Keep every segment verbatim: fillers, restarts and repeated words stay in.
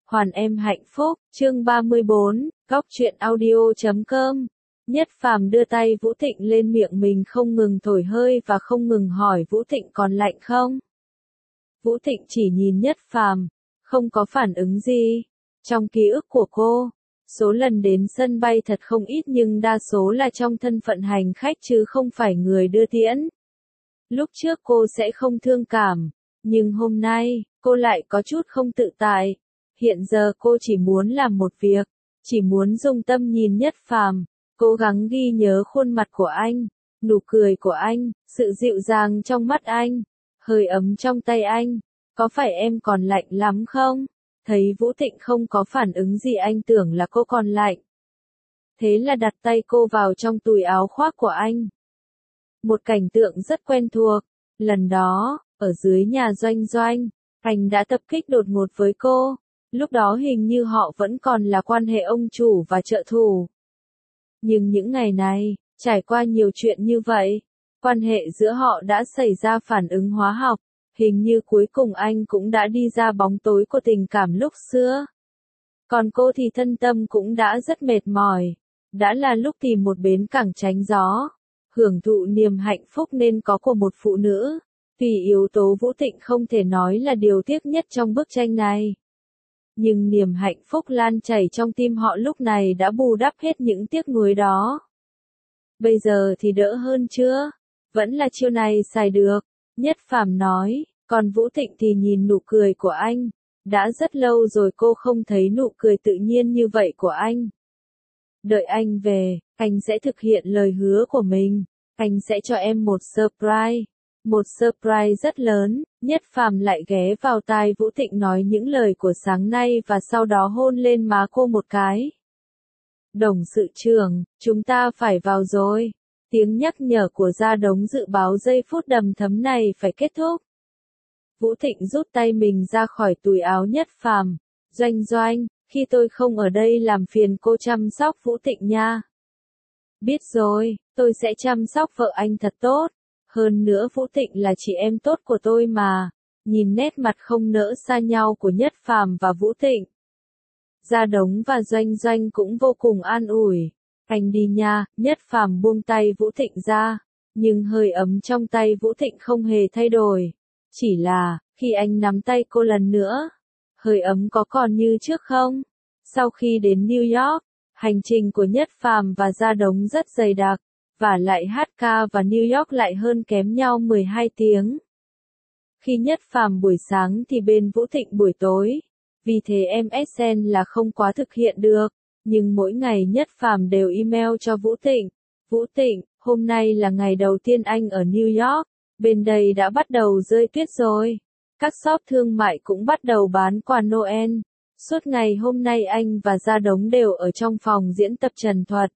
Hoàn em hạnh phúc, chương ba mươi bốn, góc truyện audio chấm com. Nhất Phàm đưa tay Vũ Thịnh lên miệng mình không ngừng thổi hơi và không ngừng hỏi Vũ Thịnh còn lạnh không? Vũ Thịnh chỉ nhìn Nhất Phàm, không có phản ứng gì. Trong ký ức của cô, số lần đến sân bay thật không ít nhưng đa số là trong thân phận hành khách chứ không phải người đưa tiễn. Lúc trước cô sẽ không thương cảm, nhưng hôm nay, cô lại có chút không tự tại. Hiện giờ cô chỉ muốn làm một việc, chỉ muốn dùng tâm nhìn Nhất Phàm, cố gắng ghi nhớ khuôn mặt của anh, nụ cười của anh, sự dịu dàng trong mắt anh, hơi ấm trong tay anh. Có phải em còn lạnh lắm không? Thấy Vũ Thịnh không có phản ứng gì anh tưởng là cô còn lạnh. Thế là đặt tay cô vào trong túi áo khoác của anh. Một cảnh tượng rất quen thuộc. Lần đó, ở dưới nhà Doanh Doanh, anh đã tập kích đột ngột với cô. Lúc đó hình như họ vẫn còn là quan hệ ông chủ và trợ thủ. Nhưng những ngày này, trải qua nhiều chuyện như vậy, quan hệ giữa họ đã xảy ra phản ứng hóa học. Hình như cuối cùng anh cũng đã đi ra bóng tối của tình cảm lúc xưa. Còn cô thì thân tâm cũng đã rất mệt mỏi. Đã là lúc tìm một bến cảng tránh gió, hưởng thụ niềm hạnh phúc nên có của một phụ nữ. Vì yếu tố Vũ Thịnh không thể nói là điều tiếc nhất trong bức tranh này. Nhưng niềm hạnh phúc lan chảy trong tim họ lúc này đã bù đắp hết những tiếc nuối đó. Bây giờ thì đỡ hơn chưa? Vẫn là chiêu này xài được. Nhất Phàm nói, còn Vũ Thịnh thì nhìn nụ cười của anh. Đã rất lâu rồi cô không thấy nụ cười tự nhiên như vậy của anh. Đợi anh về, anh sẽ thực hiện lời hứa của mình. Anh sẽ cho em một surprise. Một surprise rất lớn. Nhất Phàm lại ghé vào tai Vũ Thịnh nói những lời của sáng nay và sau đó hôn lên má cô một cái. Đồng sự trưởng, chúng ta phải vào rồi. Tiếng nhắc nhở của Gia Đống dự báo giây phút đầm thấm này phải kết thúc. Vũ Thịnh rút tay mình ra khỏi túi áo Nhất Phàm. Doanh Doanh, khi tôi không ở đây làm phiền cô chăm sóc Vũ Thịnh nha. Biết rồi, tôi sẽ chăm sóc vợ anh thật tốt. Hơn nữa Vũ Thịnh là chị em tốt của tôi mà. Nhìn nét mặt không nỡ xa nhau của Nhất Phàm và Vũ Thịnh, Gia Đống và Doanh Doanh cũng vô cùng an ủi. Anh đi nha. Nhất Phàm buông tay Vũ Thịnh ra, nhưng hơi ấm trong tay Vũ Thịnh không hề thay đổi. Chỉ là, khi anh nắm tay cô lần nữa, hơi ấm có còn như trước không? Sau khi đến New York, hành trình của Nhất Phàm và Gia Đống rất dày đặc, và lại hát ca và New York lại hơn kém nhau mười hai tiếng. Khi Nhất Phàm buổi sáng thì bên Vũ Thịnh buổi tối, vì thế em ét en là không quá thực hiện được. Nhưng mỗi ngày Nhất Phàm đều email cho Vũ Thịnh. Vũ Thịnh, hôm nay là ngày đầu tiên anh ở New York. Bên đây đã bắt đầu rơi tuyết rồi. Các shop thương mại cũng bắt đầu bán quà Noel. Suốt ngày hôm nay anh và Gia Đống đều ở trong phòng diễn tập trần thuật.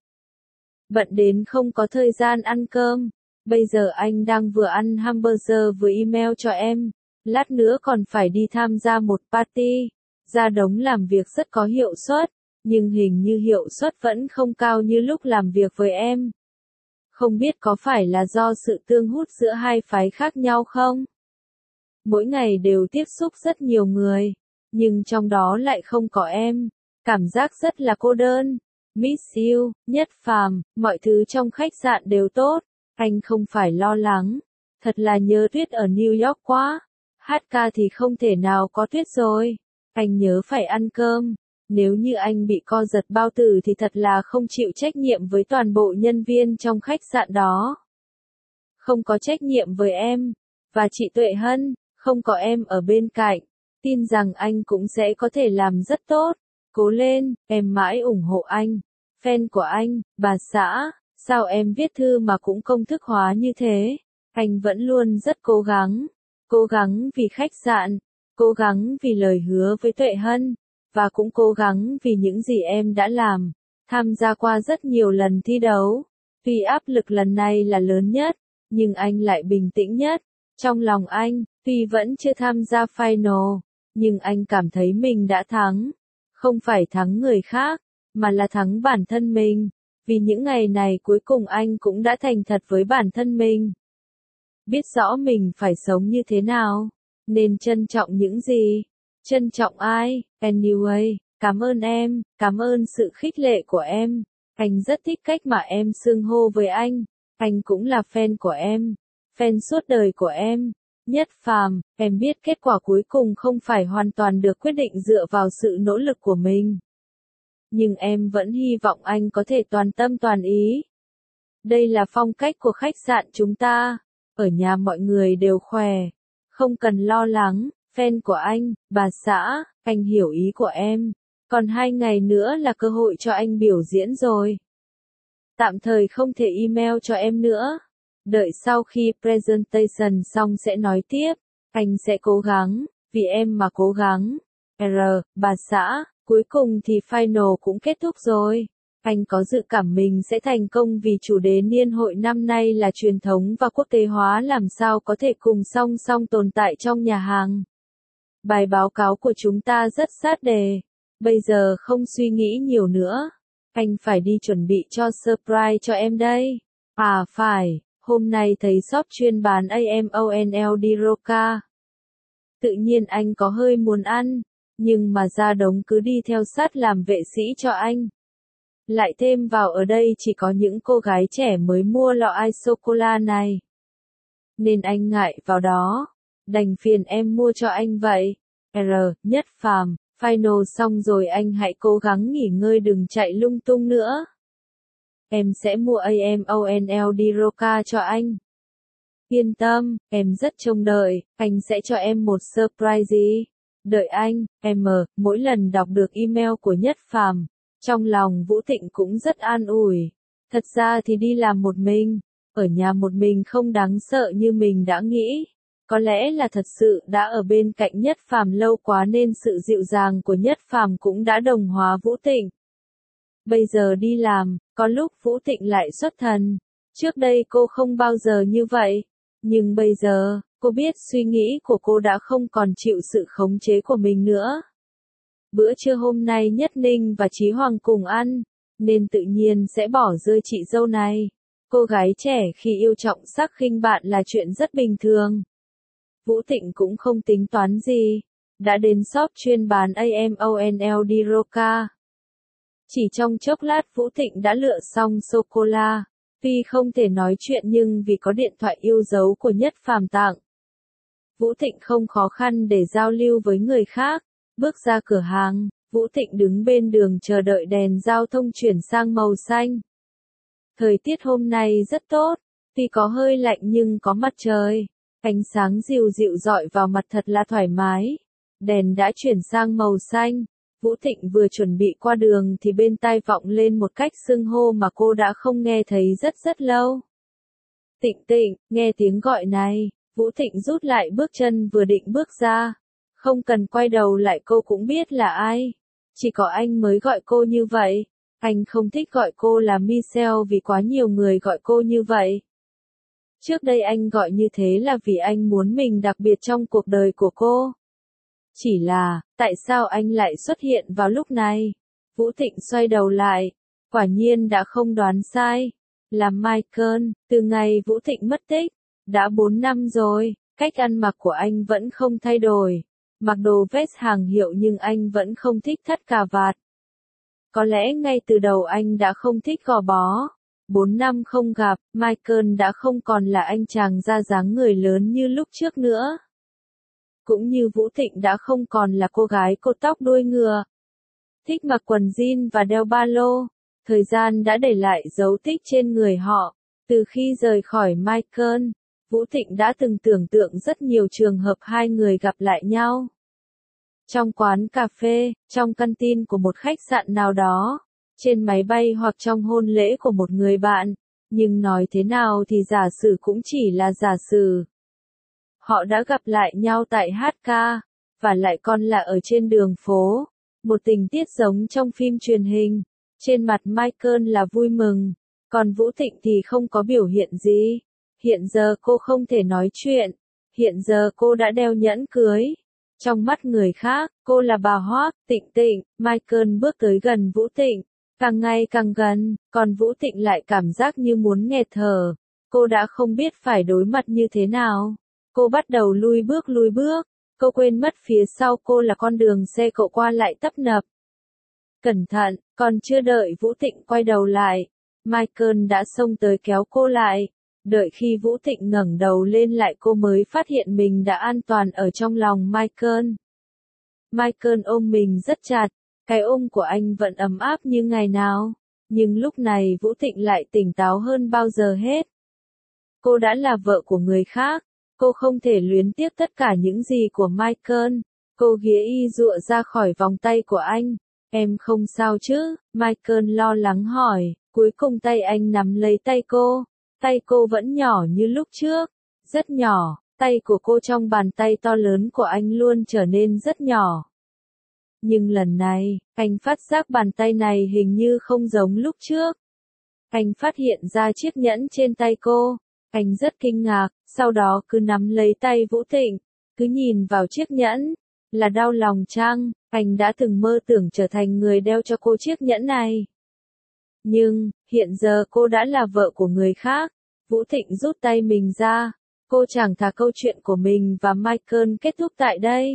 Bận đến không có thời gian ăn cơm. Bây giờ anh đang vừa ăn hamburger vừa email cho em. Lát nữa còn phải đi tham gia một party. Gia Đống làm việc rất có hiệu suất. Nhưng hình như hiệu suất vẫn không cao như lúc làm việc với em. Không biết có phải là do sự tương hút giữa hai phái khác nhau không? Mỗi ngày đều tiếp xúc rất nhiều người, nhưng trong đó lại không có em. Cảm giác rất là cô đơn. Miss you, Nhất Phàm, mọi thứ trong khách sạn đều tốt. Anh không phải lo lắng. Thật là nhớ tuyết ở New York quá. Hát ca thì không thể nào có tuyết rồi. Anh nhớ phải ăn cơm. Nếu như anh bị co giật bao tử thì thật là không chịu trách nhiệm với toàn bộ nhân viên trong khách sạn đó. Không có trách nhiệm với em. Và chị Tuệ Hân, không có em ở bên cạnh. Tin rằng anh cũng sẽ có thể làm rất tốt. Cố lên, em mãi ủng hộ anh. Fan của anh, bà xã, sao em viết thư mà cũng công thức hóa như thế? Anh vẫn luôn rất cố gắng. Cố gắng vì khách sạn. Cố gắng vì lời hứa với Tuệ Hân. Và cũng cố gắng vì những gì em đã làm. Tham gia qua rất nhiều lần thi đấu. Tuy áp lực lần này là lớn nhất, nhưng anh lại bình tĩnh nhất. Trong lòng anh, tuy vẫn chưa tham gia final, nhưng anh cảm thấy mình đã thắng. Không phải thắng người khác, mà là thắng bản thân mình. Vì những ngày này cuối cùng anh cũng đã thành thật với bản thân mình. Biết rõ mình phải sống như thế nào, nên trân trọng những gì Trân trọng ai? Anyway, cảm ơn em, cảm ơn sự khích lệ của em. Anh rất thích cách mà em xưng hô với anh. Anh cũng là fan của em. Fan suốt đời của em. Nhất Phàm, em biết kết quả cuối cùng không phải hoàn toàn được quyết định dựa vào sự nỗ lực của mình. Nhưng em vẫn hy vọng anh có thể toàn tâm toàn ý. Đây là phong cách của khách sạn chúng ta. Ở nhà mọi người đều khỏe. Không cần lo lắng, fan của anh, bà xã, anh hiểu ý của em. Còn hai ngày nữa là cơ hội cho anh biểu diễn rồi. Tạm thời không thể email cho em nữa. Đợi sau khi presentation xong sẽ nói tiếp. Anh sẽ cố gắng, vì em mà cố gắng. R, bà xã, cuối cùng thì final cũng kết thúc rồi. Anh có dự cảm mình sẽ thành công vì chủ đề niên hội năm nay là truyền thống và quốc tế hóa làm sao có thể cùng song song tồn tại trong nhà hàng. Bài báo cáo của chúng ta rất sát đề. Bây giờ không suy nghĩ nhiều nữa. Anh phải đi chuẩn bị cho surprise cho em đây. À phải, hôm nay thấy shop chuyên bán AMONLD Roca. Tự nhiên anh có hơi muốn ăn, nhưng mà ra đống cứ đi theo sát làm vệ sĩ cho anh. Lại thêm vào ở đây chỉ có những cô gái trẻ mới mua lọ ice sô-cô-la này. Nên anh ngại vào đó. Đành phiền em mua cho anh vậy. R, Nhất Phàm, final xong rồi anh hãy cố gắng nghỉ ngơi đừng chạy lung tung nữa. Em sẽ mua AMONLD Roca cho anh. Yên tâm, em rất trông đợi, anh sẽ cho em một surprise gì. Đợi anh, em, mỗi lần đọc được email của Nhất Phàm, trong lòng Vũ Thịnh cũng rất an ủi. Thật ra thì đi làm một mình, ở nhà một mình không đáng sợ như mình đã nghĩ. Có lẽ là thật sự đã ở bên cạnh Nhất Phàm lâu quá nên sự dịu dàng của Nhất Phàm cũng đã đồng hóa Vũ Thịnh. Bây giờ đi làm, có lúc Vũ Thịnh lại xuất thần. Trước đây cô không bao giờ như vậy. Nhưng bây giờ, cô biết suy nghĩ của cô đã không còn chịu sự khống chế của mình nữa. Bữa trưa hôm nay Nhất Ninh và Chí Hoàng cùng ăn, nên tự nhiên sẽ bỏ rơi chị dâu này. Cô gái trẻ khi yêu trọng sắc khinh bạn là chuyện rất bình thường. Vũ Thịnh cũng không tính toán gì. Đã đến shop chuyên bán AMONLD Roca. Chỉ trong chốc lát Vũ Thịnh đã lựa xong sô-cô-la. Tuy không thể nói chuyện nhưng vì có điện thoại yêu dấu của Nhất Phàm tặng. Vũ Thịnh không khó khăn để giao lưu với người khác. Bước ra cửa hàng, Vũ Thịnh đứng bên đường chờ đợi đèn giao thông chuyển sang màu xanh. Thời tiết hôm nay rất tốt, tuy có hơi lạnh nhưng có mặt trời. Ánh sáng dịu dịu rọi vào mặt thật là thoải mái. Đèn đã chuyển sang màu xanh. Vũ Thịnh vừa chuẩn bị qua đường thì bên tai vọng lên một cách xưng hô mà cô đã không nghe thấy rất rất lâu. Tịnh Tịnh, nghe tiếng gọi này, Vũ Thịnh rút lại bước chân vừa định bước ra. Không cần quay đầu lại cô cũng biết là ai. Chỉ có anh mới gọi cô như vậy. Anh không thích gọi cô là Michelle vì quá nhiều người gọi cô như vậy. Trước đây anh gọi như thế là vì anh muốn mình đặc biệt trong cuộc đời của cô. Chỉ là, tại sao anh lại xuất hiện vào lúc này? Vũ Thịnh xoay đầu lại. Quả nhiên đã không đoán sai. Là Michael, từ ngày Vũ Thịnh mất tích. Đã bốn năm rồi, cách ăn mặc của anh vẫn không thay đổi. Mặc đồ vest hàng hiệu nhưng anh vẫn không thích thắt cà vạt. Có lẽ ngay từ đầu anh đã không thích gò bó. Bốn năm không gặp, Michael đã không còn là anh chàng ra dáng người lớn như lúc trước nữa. Cũng như Vũ Thịnh đã không còn là cô gái cột tóc đuôi ngựa. Thích mặc quần jean và đeo ba lô. Thời gian đã để lại dấu tích trên người họ. Từ khi rời khỏi Michael, Vũ Thịnh đã từng tưởng tượng rất nhiều trường hợp hai người gặp lại nhau. Trong quán cà phê, trong căn tin của một khách sạn nào đó, trên máy bay hoặc trong hôn lễ của một người bạn. Nhưng nói thế nào thì giả sử cũng chỉ là giả sử. Họ đã gặp lại nhau tại hát ca, và lại còn là ở trên đường phố. Một tình tiết giống trong phim truyền hình. Trên mặt Michael là vui mừng, còn Vũ Thịnh thì không có biểu hiện gì. Hiện giờ cô không thể nói chuyện. Hiện giờ cô đã đeo nhẫn cưới. Trong mắt người khác, cô là bà Hoác, Tịnh Tịnh. Michael bước tới gần Vũ Thịnh. Càng ngày càng gần, còn Vũ Thịnh lại cảm giác như muốn nghẹt thở. Cô đã không biết phải đối mặt như thế nào. Cô bắt đầu lui bước lui bước. Cô quên mất phía sau cô là con đường xe cộ qua lại tấp nập. Cẩn thận, còn chưa đợi Vũ Thịnh quay đầu lại, Michael đã xông tới kéo cô lại. Đợi khi Vũ Thịnh ngẩng đầu lên lại cô mới phát hiện mình đã an toàn ở trong lòng Michael. Michael ôm mình rất chặt, cái ôm của anh vẫn ấm áp như ngày nào, nhưng lúc này Vũ Thịnh lại tỉnh táo hơn bao giờ hết. Cô đã là vợ của người khác, cô không thể luyến tiếc tất cả những gì của Michael. Cô ghía y dụa ra khỏi vòng tay của anh. Em không sao chứ? Michael lo lắng hỏi, cuối cùng tay anh nắm lấy tay cô. Tay cô vẫn nhỏ như lúc trước, rất nhỏ, tay của cô trong bàn tay to lớn của anh luôn trở nên rất nhỏ. Nhưng lần này, anh phát giác bàn tay này hình như không giống lúc trước. Anh phát hiện ra chiếc nhẫn trên tay cô, anh rất kinh ngạc, sau đó cứ nắm lấy tay Vũ Thịnh, cứ nhìn vào chiếc nhẫn, là đau lòng chăng? Anh đã từng mơ tưởng trở thành người đeo cho cô chiếc nhẫn này. Nhưng, hiện giờ cô đã là vợ của người khác. Vũ Thịnh rút tay mình ra. Cô chẳng thà câu chuyện của mình và Michael kết thúc tại đây.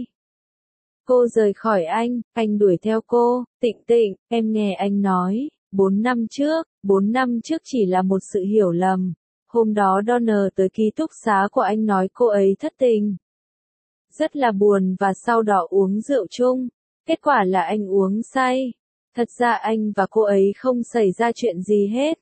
Cô rời khỏi anh, anh đuổi theo cô. Tịnh Tịnh, em nghe anh nói, bốn năm trước, bốn năm trước chỉ là một sự hiểu lầm. Hôm đó Donner tới ký túc xá của anh nói cô ấy thất tình. Rất là buồn và sau đó uống rượu chung. Kết quả là anh uống say. Thật ra anh và cô ấy không xảy ra chuyện gì hết.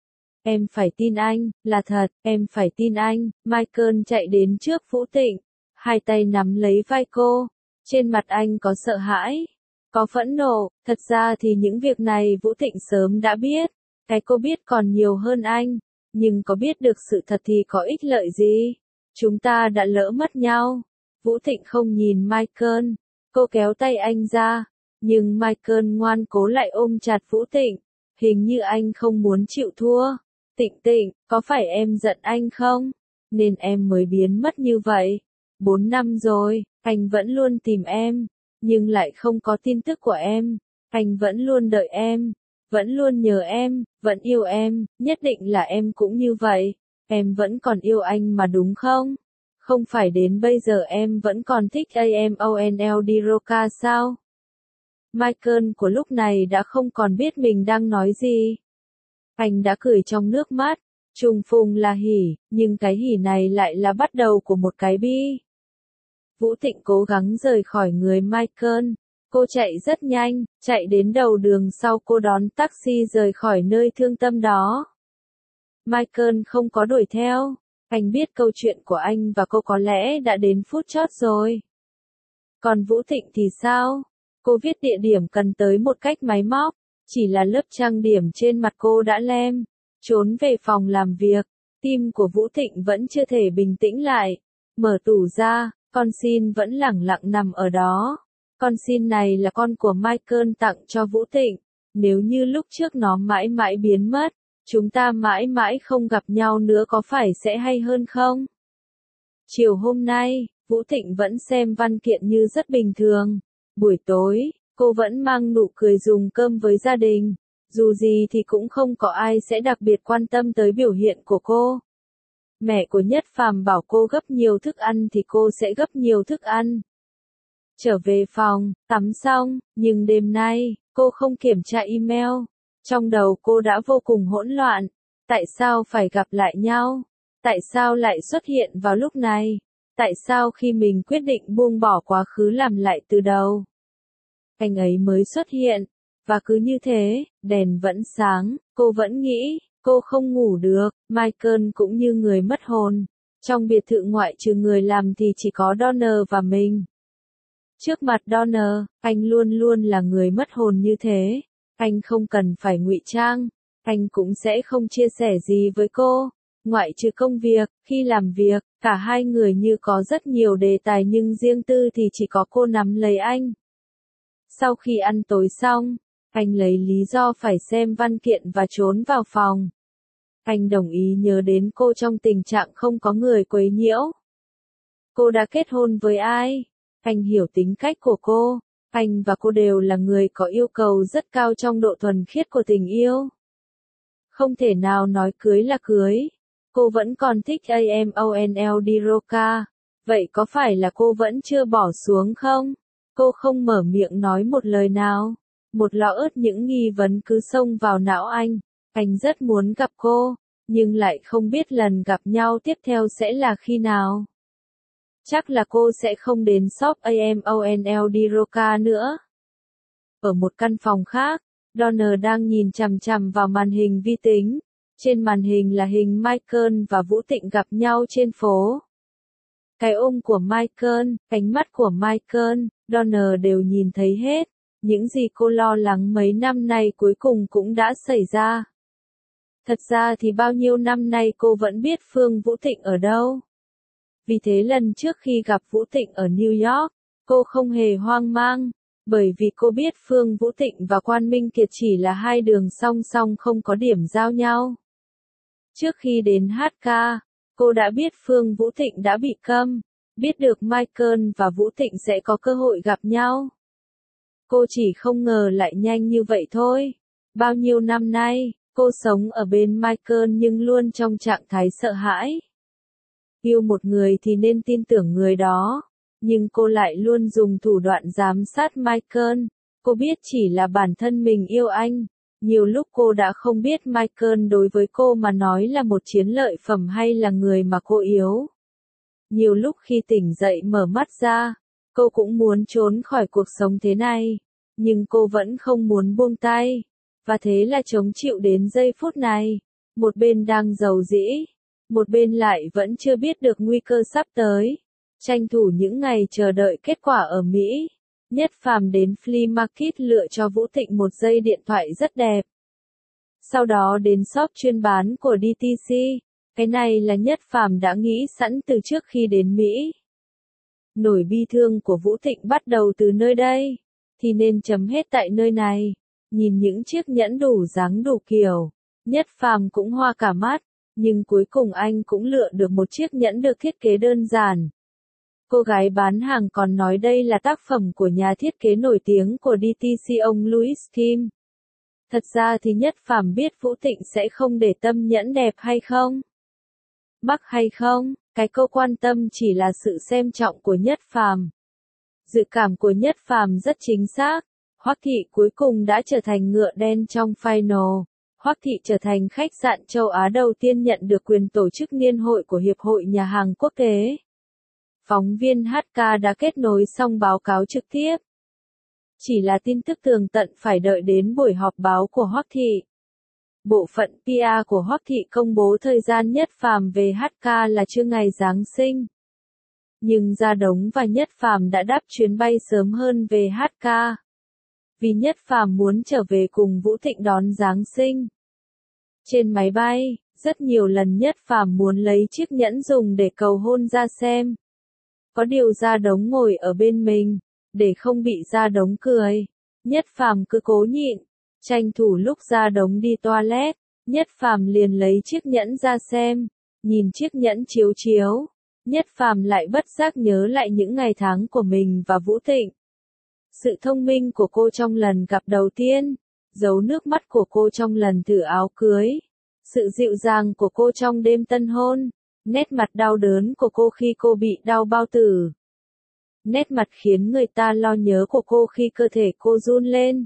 Em phải tin anh, là thật, em phải tin anh. Michael chạy đến trước Vũ Thịnh, hai tay nắm lấy vai cô. Trên mặt anh có sợ hãi, có phẫn nộ. Thật ra thì những việc này Vũ Thịnh sớm đã biết. Cái cô biết còn nhiều hơn anh. Nhưng có biết được sự thật thì có ích lợi gì? Chúng ta đã lỡ mất nhau. Vũ Thịnh không nhìn Michael. Cô kéo tay anh ra. Nhưng Michael ngoan cố lại ôm chặt Vũ Thịnh. Hình như anh không muốn chịu thua. Tịnh Tịnh, có phải em giận anh không? Nên em mới biến mất như vậy. Bốn năm rồi, anh vẫn luôn tìm em. Nhưng lại không có tin tức của em. Anh vẫn luôn đợi em. Vẫn luôn nhớ em, vẫn yêu em. Nhất định là em cũng như vậy. Em vẫn còn yêu anh mà đúng không? Không phải đến bây giờ em vẫn còn thích Amonld Roca sao? Michael của lúc này đã không còn biết mình đang nói gì. Anh đã cười trong nước mắt, trùng phùng là hỉ, nhưng cái hỉ này lại là bắt đầu của một cái bi. Vũ Thịnh cố gắng rời khỏi người Michael. Cô chạy rất nhanh, chạy đến đầu đường sau cô đón taxi rời khỏi nơi thương tâm đó. Michael không có đuổi theo. Anh biết câu chuyện của anh và cô có lẽ đã đến phút chót rồi. Còn Vũ Thịnh thì sao? Cô viết địa điểm cần tới một cách máy móc. Chỉ là lớp trang điểm trên mặt cô đã lem. Trốn về phòng làm việc. Tim của Vũ Thịnh vẫn chưa thể bình tĩnh lại. Mở tủ ra, con xin vẫn lẳng lặng nằm ở đó. Con xin này là con của Michael tặng cho Vũ Thịnh. Nếu như lúc trước nó mãi mãi biến mất, chúng ta mãi mãi không gặp nhau nữa có phải sẽ hay hơn không? Chiều hôm nay, Vũ Thịnh vẫn xem văn kiện như rất bình thường. Buổi tối, cô vẫn mang nụ cười dùng cơm với gia đình. Dù gì thì cũng không có ai sẽ đặc biệt quan tâm tới biểu hiện của cô. Mẹ của Nhất Phàm bảo cô gấp nhiều thức ăn thì cô sẽ gấp nhiều thức ăn. Trở về phòng, tắm xong, nhưng đêm nay, cô không kiểm tra email. Trong đầu cô đã vô cùng hỗn loạn. Tại sao phải gặp lại nhau? Tại sao lại xuất hiện vào lúc này? Tại sao khi mình quyết định buông bỏ quá khứ làm lại từ đầu? Anh ấy mới xuất hiện. Và cứ như thế, đèn vẫn sáng, cô vẫn nghĩ, cô không ngủ được. Michael cũng như người mất hồn. Trong biệt thự ngoại trừ người làm thì chỉ có Donner và mình. Trước mặt Donner, anh luôn luôn là người mất hồn như thế. Anh không cần phải ngụy trang. Anh cũng sẽ không chia sẻ gì với cô. Ngoại trừ công việc, khi làm việc, cả hai người như có rất nhiều đề tài nhưng riêng tư thì chỉ có cô nắm lấy anh. Sau khi ăn tối xong, anh lấy lý do phải xem văn kiện và trốn vào phòng. Anh đồng ý nhớ đến cô trong tình trạng không có người quấy nhiễu. Cô đã kết hôn với ai? Anh hiểu tính cách của cô. Anh và cô đều là người có yêu cầu rất cao trong độ thuần khiết của tình yêu. Không thể nào nói cưới là cưới. Cô vẫn còn thích Amonld Roca. Vậy có phải là cô vẫn chưa bỏ xuống không? Cô không mở miệng nói một lời nào. Một lọ ớt những nghi vấn cứ xông vào não anh. Anh rất muốn gặp cô, nhưng lại không biết lần gặp nhau tiếp theo sẽ là khi nào. Chắc là cô sẽ không đến shop a em o en lờ đi Roca nữa. Ở một căn phòng khác, Donner đang nhìn chằm chằm vào màn hình vi tính. Trên màn hình là hình Michael và Vũ Thịnh gặp nhau trên phố. Cái ôm của Michael, ánh mắt của Michael, Donner đều nhìn thấy hết. Những gì cô lo lắng mấy năm nay cuối cùng cũng đã xảy ra. Thật ra thì bao nhiêu năm nay cô vẫn biết Phương Vũ Thịnh ở đâu. Vì thế lần trước khi gặp Vũ Thịnh ở New York, cô không hề hoang mang, bởi vì cô biết Phương Vũ Thịnh và Quan Minh Kiệt chỉ là hai đường song song không có điểm giao nhau. Trước khi đến hát ca, cô đã biết Phương Vũ Thịnh đã bị câm, biết được Michael và Vũ Thịnh sẽ có cơ hội gặp nhau. Cô chỉ không ngờ lại nhanh như vậy thôi. Bao nhiêu năm nay, cô sống ở bên Michael nhưng luôn trong trạng thái sợ hãi. Yêu một người thì nên tin tưởng người đó, nhưng cô lại luôn dùng thủ đoạn giám sát Michael. Cô biết chỉ là bản thân mình yêu anh. Nhiều lúc cô đã không biết Michael đối với cô mà nói là một chiến lợi phẩm hay là người mà cô yếu. Nhiều lúc khi tỉnh dậy mở mắt ra, cô cũng muốn trốn khỏi cuộc sống thế này, nhưng cô vẫn không muốn buông tay, và thế là chống chịu đến giây phút này. Một bên đang giàu dĩ, một bên lại vẫn chưa biết được nguy cơ sắp tới. Tranh thủ những ngày chờ đợi kết quả ở Mỹ. Nhất Phàm đến flea market lựa cho Vũ Thịnh một dây điện thoại rất đẹp. Sau đó đến shop chuyên bán của đê tê xê. Cái này là Nhất Phàm đã nghĩ sẵn từ trước khi đến Mỹ. Nỗi bi thương của Vũ Thịnh bắt đầu từ nơi đây, thì nên chấm hết tại nơi này. Nhìn những chiếc nhẫn đủ dáng đủ kiểu, Nhất Phàm cũng hoa cả mắt, nhưng cuối cùng anh cũng lựa được một chiếc nhẫn được thiết kế đơn giản. Cô gái bán hàng còn nói đây là tác phẩm của nhà thiết kế nổi tiếng của đê tê xê ông Louis Kim. Thật ra thì Nhất Phàm biết Vũ Thịnh sẽ không để tâm nhẫn đẹp hay không, mắc hay không, cái cô quan tâm chỉ là sự xem trọng của Nhất Phàm. Dự cảm của Nhất Phàm rất chính xác, Hoắc Thị cuối cùng đã trở thành ngựa đen trong final. Hoắc Thị trở thành khách sạn châu Á đầu tiên nhận được quyền tổ chức niên hội của Hiệp hội Nhà hàng Quốc tế. Phóng viên hát ca đã kết nối xong báo cáo trực tiếp. Chỉ là tin tức tường tận phải đợi đến buổi họp báo của Hoắc Thị. Bộ phận pê e của Hoắc Thị công bố thời gian Nhất Phàm về hát ca là trưa ngày Giáng sinh. Nhưng Gia Đống và Nhất Phàm đã đáp chuyến bay sớm hơn về hát ca. Vì Nhất Phàm muốn trở về cùng Vũ Thịnh đón Giáng sinh. Trên máy bay, rất nhiều lần Nhất Phàm muốn lấy chiếc nhẫn dùng để cầu hôn ra xem. Có điều Gia Đống ngồi ở bên mình, để không bị Gia Đống cười. Nhất Phàm cứ cố nhịn, tranh thủ lúc Gia Đống đi toilet, Nhất Phàm liền lấy chiếc nhẫn ra xem, nhìn chiếc nhẫn chiếu chiếu. Nhất Phàm lại bất giác nhớ lại những ngày tháng của mình và Vũ Thịnh. Sự thông minh của cô trong lần gặp đầu tiên, dấu nước mắt của cô trong lần thử áo cưới, sự dịu dàng của cô trong đêm tân hôn, nét mặt đau đớn của cô khi cô bị đau bao tử. Nét mặt khiến người ta lo nhớ của cô khi cơ thể cô run lên.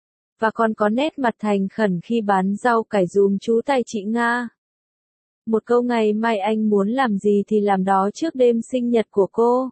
Và còn có nét mặt thành khẩn khi bán rau cải dùm chú tài chị Nga. Một câu ngày mai anh muốn làm gì thì làm đó trước đêm sinh nhật của cô.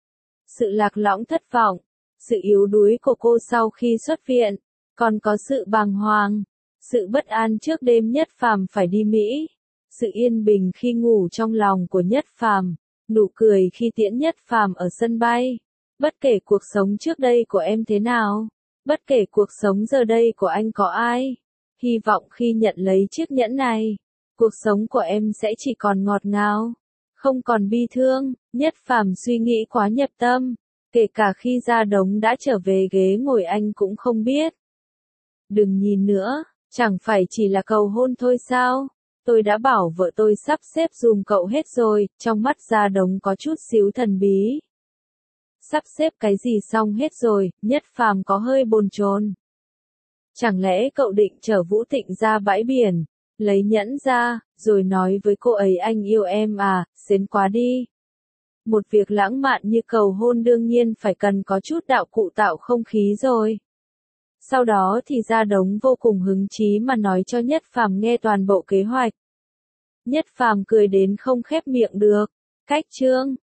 Sự lạc lõng thất vọng, sự yếu đuối của cô sau khi xuất viện, còn có sự bàng hoàng, sự bất an trước đêm Nhất Phàm phải đi Mỹ, sự yên bình khi ngủ trong lòng của Nhất Phàm, nụ cười khi tiễn Nhất Phàm ở sân bay. Bất kể cuộc sống trước đây của em thế nào, bất kể cuộc sống giờ đây của anh có ai, hy vọng khi nhận lấy chiếc nhẫn này, cuộc sống của em sẽ chỉ còn ngọt ngào, không còn bi thương. Nhất Phàm suy nghĩ quá nhập tâm, kể cả khi Gia Đống đã trở về ghế ngồi anh cũng không biết. Đừng nhìn nữa, chẳng phải chỉ là cầu hôn thôi sao? Tôi đã bảo vợ tôi sắp xếp dùm cậu hết rồi. Trong mắt Gia Đống có chút xíu thần bí. Sắp xếp cái gì xong hết rồi? Nhất Phàm có hơi bồn chồn. Chẳng lẽ cậu định chở Vũ Thịnh ra bãi biển, lấy nhẫn ra, rồi nói với cô ấy anh yêu em à, xến quá đi. một việc lãng mạn như cầu hôn đương nhiên phải cần có chút đạo cụ tạo không khí rồi. Sau đó thì Gia Đống vô cùng hứng chí mà nói cho Nhất Phàm nghe toàn bộ kế hoạch. Nhất Phàm cười đến không khép miệng được. Cách chương